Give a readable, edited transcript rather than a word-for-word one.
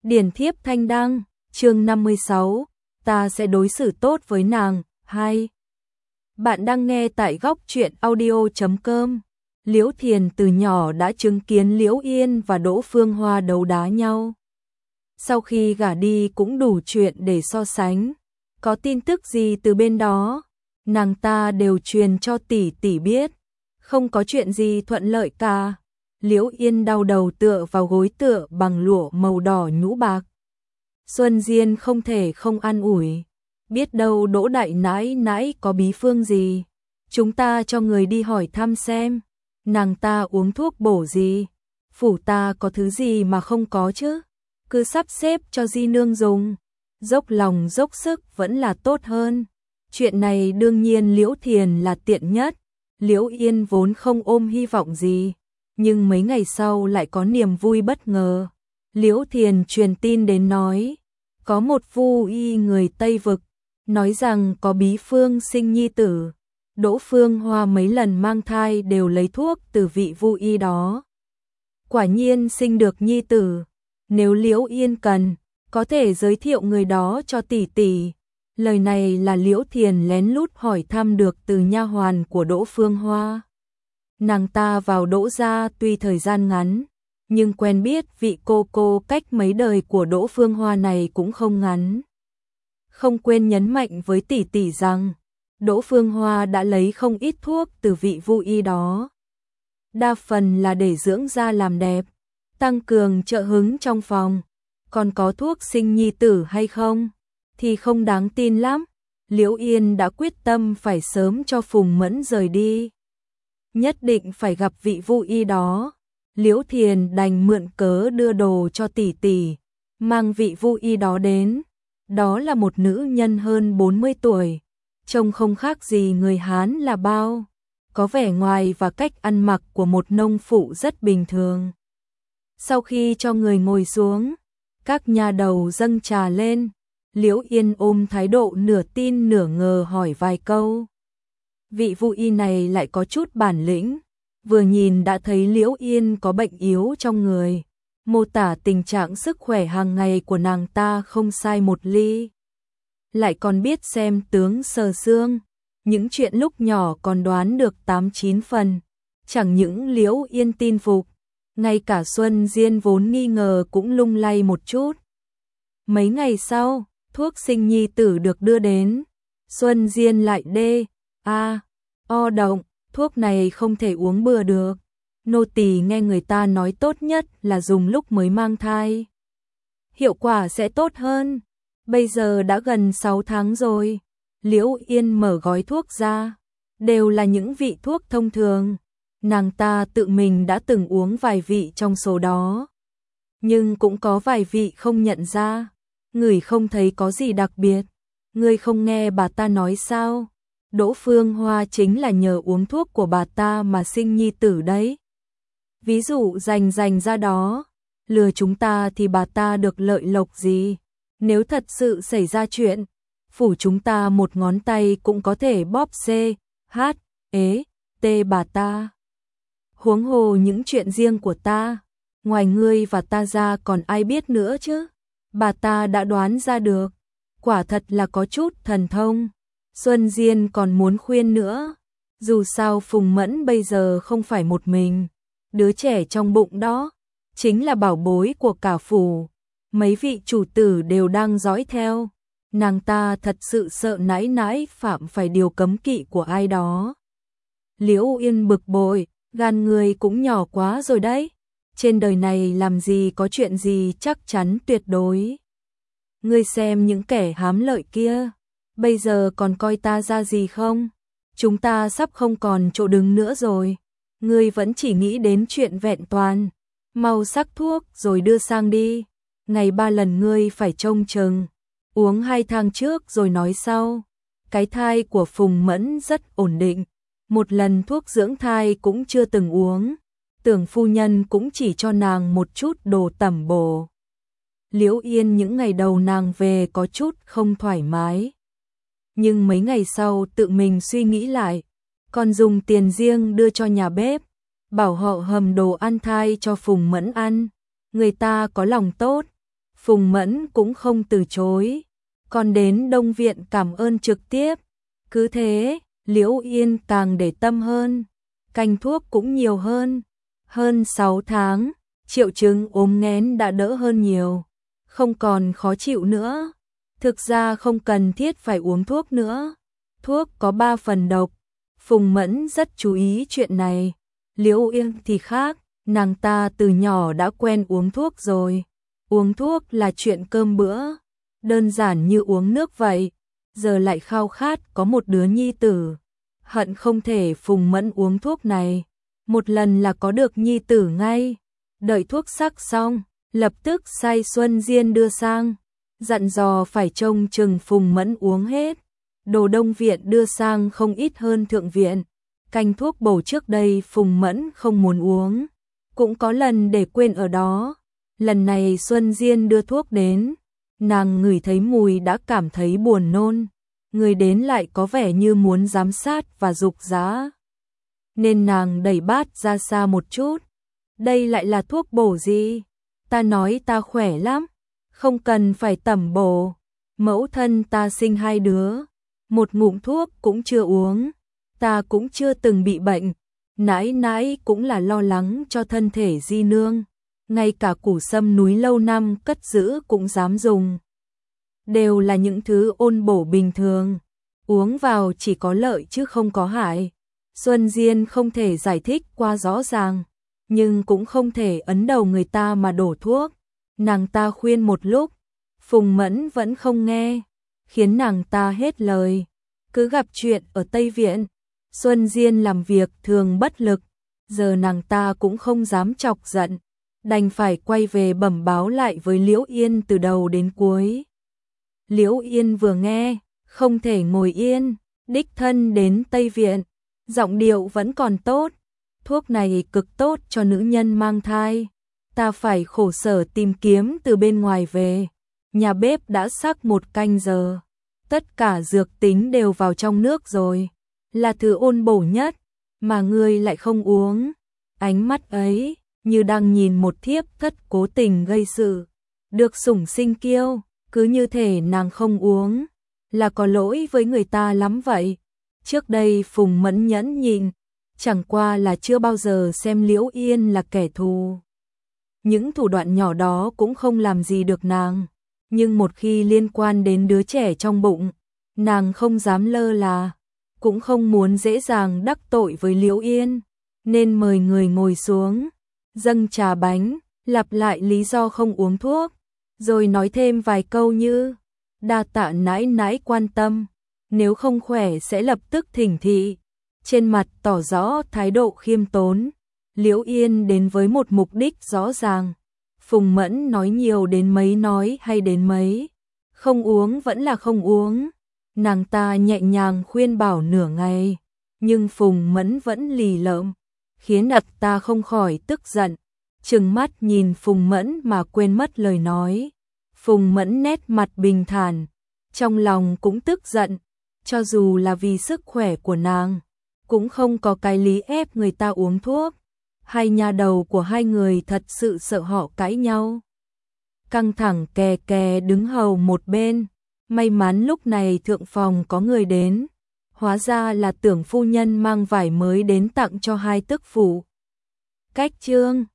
Điển thiếp thanh đăng, chương 56, ta sẽ đối xử tốt với nàng. 2. Bạn đang nghe tại góc truyện audio.com. Liễu Thiền từ nhỏ đã chứng kiến Liễu Yên và Đỗ Phương Hoa đấu đá nhau. Sau khi gả đi cũng đủ chuyện để so sánh. Có tin tức gì từ bên đó, nàng ta đều truyền cho tỷ tỷ biết. Không có chuyện gì thuận lợi cả. Liễu Yên đau đầu tựa vào gối tựa bằng lụa màu đỏ nhũ bạc. Xuân Diên không thể không an ủi. Biết đâu Đỗ đại nãi nãi có bí phương gì, chúng ta cho người đi hỏi thăm xem. Nàng ta uống thuốc bổ gì, phủ ta có thứ gì mà không có chứ. Cứ sắp xếp cho di nương dùng, dốc lòng dốc sức vẫn là tốt hơn. Chuyện này đương nhiên Liễu Thiền là tiện nhất. Liễu Yên vốn không ôm hy vọng gì, nhưng mấy ngày sau lại có niềm vui bất ngờ. Liễu Thiền truyền tin đến nói, có một vu y người Tây Vực, nói rằng có bí phương sinh nhi tử. Đỗ Phương Hoa mấy lần mang thai đều lấy thuốc từ vị vu y đó. Quả nhiên sinh được nhi tử. Nếu Liễu Yên cần, có thể giới thiệu người đó cho tỷ tỷ. Lời này là Liễu Thiền lén lút hỏi thăm được từ nha hoàn của Đỗ Phương Hoa. Nàng ta vào Đỗ gia tuy thời gian ngắn, nhưng quen biết vị cô cách mấy đời của Đỗ Phương Hoa này cũng không ngắn. Không quên nhấn mạnh với tỷ tỷ rằng, Đỗ Phương Hoa đã lấy không ít thuốc từ vị vu y đó. Đa phần là để dưỡng da làm đẹp, tăng cường trợ hứng trong phòng. Còn có thuốc sinh nhi tử hay không thì không đáng tin lắm. Liễu Yên đã quyết tâm phải sớm cho Phùng Mẫn rời đi. Nhất định phải gặp vị vu y đó. Liễu Thiền đành mượn cớ đưa đồ cho tỷ tỷ, mang vị vu y đó đến. Đó là một nữ nhân hơn 40 tuổi, trông không khác gì người Hán là bao. Có vẻ ngoài và cách ăn mặc của một nông phụ rất bình thường. Sau khi cho người ngồi xuống, các nhà đầu dâng trà lên. Liễu Yên ôm thái độ nửa tin nửa ngờ hỏi vài câu. Vị vu y này lại có chút bản lĩnh, vừa nhìn đã thấy Liễu Yên có bệnh yếu trong người, mô tả tình trạng sức khỏe hàng ngày của nàng ta không sai một ly. Lại còn biết xem tướng sờ xương, những chuyện lúc nhỏ còn đoán được 8-9 phần. Chẳng những Liễu Yên tin phục, ngay cả Xuân Diên vốn nghi ngờ cũng lung lay một chút. Mấy ngày sau, thuốc sinh nhi tử được đưa đến. Xuân Diên lại động, thuốc này không thể uống bừa được. Nô tỳ nghe người ta nói tốt nhất là dùng lúc mới mang thai, hiệu quả sẽ tốt hơn. Bây giờ đã gần 6 tháng rồi. Liễu Yên mở gói thuốc ra, đều là những vị thuốc thông thường. Nàng ta tự mình đã từng uống vài vị trong số đó, nhưng cũng có vài vị không nhận ra, ngửi không thấy có gì đặc biệt. Ngươi không nghe bà ta nói sao? Đỗ Phương Hoa chính là nhờ uống thuốc của bà ta mà sinh nhi tử đấy. Ví dụ rành ra đó, lừa chúng ta thì bà ta được lợi lộc gì? Nếu thật sự xảy ra chuyện, phủ chúng ta một ngón tay cũng có thể bóp bà ta. Huống hồ những chuyện riêng của ta, ngoài ngươi và ta ra còn ai biết nữa chứ? Bà ta đã đoán ra được, quả thật là có chút thần thông. Xuân Diên còn muốn khuyên nữa, dù sao Phùng Mẫn bây giờ không phải một mình, đứa trẻ trong bụng đó chính là bảo bối của cả phủ. Mấy vị chủ tử đều đang dõi theo, nàng ta thật sự sợ nãi nãi phạm phải điều cấm kỵ của ai đó. Liễu Yên bực bội, gan người cũng nhỏ quá rồi đấy. Trên đời này làm gì có chuyện gì chắc chắn tuyệt đối. Ngươi xem những kẻ hám lợi kia, bây giờ còn coi ta ra gì không? Chúng ta sắp không còn chỗ đứng nữa rồi. Ngươi vẫn chỉ nghĩ đến chuyện vẹn toàn. Mau sắc thuốc rồi đưa sang đi. Ngày 3 lần ngươi phải trông chừng, uống 2 thang trước rồi nói sau. Cái thai của Phùng Mẫn rất ổn định, một lần thuốc dưỡng thai cũng chưa từng uống. Tưởng phu nhân cũng chỉ cho nàng một chút đồ tẩm bổ. Liễu Yên những ngày đầu nàng về có chút không thoải mái, nhưng mấy ngày sau tự mình suy nghĩ lại, còn dùng tiền riêng đưa cho nhà bếp, bảo họ hầm đồ ăn thai cho Phùng Mẫn ăn. Người ta có lòng tốt. Phùng Mẫn cũng không từ chối, còn đến Đông Viện cảm ơn trực tiếp. Cứ thế, Liễu Yên càng để tâm hơn, canh thuốc cũng nhiều hơn. Hơn 6 tháng, triệu chứng ốm nghén đã đỡ hơn nhiều, không còn khó chịu nữa. Thực ra không cần thiết phải uống thuốc nữa. Thuốc có 3 phần độc. Phùng Mẫn rất chú ý chuyện này. Liễu Yên thì khác, nàng ta từ nhỏ đã quen uống thuốc rồi. Uống thuốc là chuyện cơm bữa, đơn giản như uống nước vậy. Giờ lại khao khát có một đứa nhi tử. Hận không thể Phùng Mẫn uống thuốc này một lần là có được nhi tử ngay. Đợi thuốc sắc xong, lập tức sai Xuân Diên đưa sang, dặn dò phải trông chừng Phùng Mẫn uống hết. Đồ Đông Viện đưa sang không ít hơn Thượng Viện. Canh thuốc bổ trước đây Phùng Mẫn không muốn uống, cũng có lần để quên ở đó. Lần này Xuân Diên đưa thuốc đến, nàng ngửi thấy mùi đã cảm thấy buồn nôn. Người đến lại có vẻ như muốn giám sát và giục giã, nên nàng đẩy bát ra xa một chút. Đây lại là thuốc bổ gì? Ta nói ta khỏe lắm, không cần phải tẩm bổ. Mẫu thân ta sinh 2 đứa, một ngụm thuốc cũng chưa uống. Ta cũng chưa từng bị bệnh, nãi nãi cũng là lo lắng cho thân thể di nương. Ngay cả củ sâm núi lâu năm cất giữ cũng dám dùng. Đều là những thứ ôn bổ bình thường, uống vào chỉ có lợi chứ không có hại. Xuân Diên không thể giải thích qua rõ ràng, nhưng cũng không thể ấn đầu người ta mà đổ thuốc. Nàng ta khuyên một lúc, Phùng Mẫn vẫn không nghe, khiến nàng ta hết lời. Cứ gặp chuyện ở Tây Viện, Xuân Diên làm việc thường bất lực, giờ nàng ta cũng không dám chọc giận, đành phải quay về bẩm báo lại với Liễu Yên từ đầu đến cuối. Liễu Yên vừa nghe, không thể ngồi yên, đích thân đến Tây Viện, giọng điệu vẫn còn tốt. Thuốc này cực tốt cho nữ nhân mang thai, ta phải khổ sở tìm kiếm từ bên ngoài về. Nhà bếp đã sắc 1 canh giờ, tất cả dược tính đều vào trong nước rồi, là thứ ôn bổ nhất, mà ngươi lại không uống. Ánh mắt ấy, như đang nhìn một thiếp thất cố tình gây sự, được sủng sinh kiêu, cứ như thể nàng không uống, là có lỗi với người ta lắm vậy. Trước đây Phùng Mẫn nhẫn nhịn, chẳng qua là chưa bao giờ xem Liễu Yên là kẻ thù. Những thủ đoạn nhỏ đó cũng không làm gì được nàng, nhưng một khi liên quan đến đứa trẻ trong bụng, nàng không dám lơ là, cũng không muốn dễ dàng đắc tội với Liễu Yên, nên mời người ngồi xuống, dâng trà bánh, lặp lại lý do không uống thuốc, rồi nói thêm vài câu như: đa tạ nãi nãi quan tâm, nếu không khỏe sẽ lập tức thỉnh thị. Trên mặt tỏ rõ thái độ khiêm tốn. Liễu Yên đến với một mục đích rõ ràng. Phùng Mẫn nói nhiều đến mấy nói hay đến mấy, không uống vẫn là không uống. Nàng ta nhẹ nhàng khuyên bảo nửa ngày, nhưng Phùng Mẫn vẫn lì lợm, khiến ta không khỏi tức giận, trừng mắt nhìn Phùng Mẫn mà quên mất lời nói. Phùng Mẫn nét mặt bình thản, trong lòng cũng tức giận, cho dù là vì sức khỏe của nàng, cũng không có cái lý ép người ta uống thuốc. Hai nha đầu của hai người thật sự sợ họ cãi nhau. Căng thẳng kè kè đứng hầu một bên, may mắn lúc này thượng phòng có người đến, hóa ra là Tưởng phu nhân mang vải mới đến tặng cho hai tức phụ. Cách chương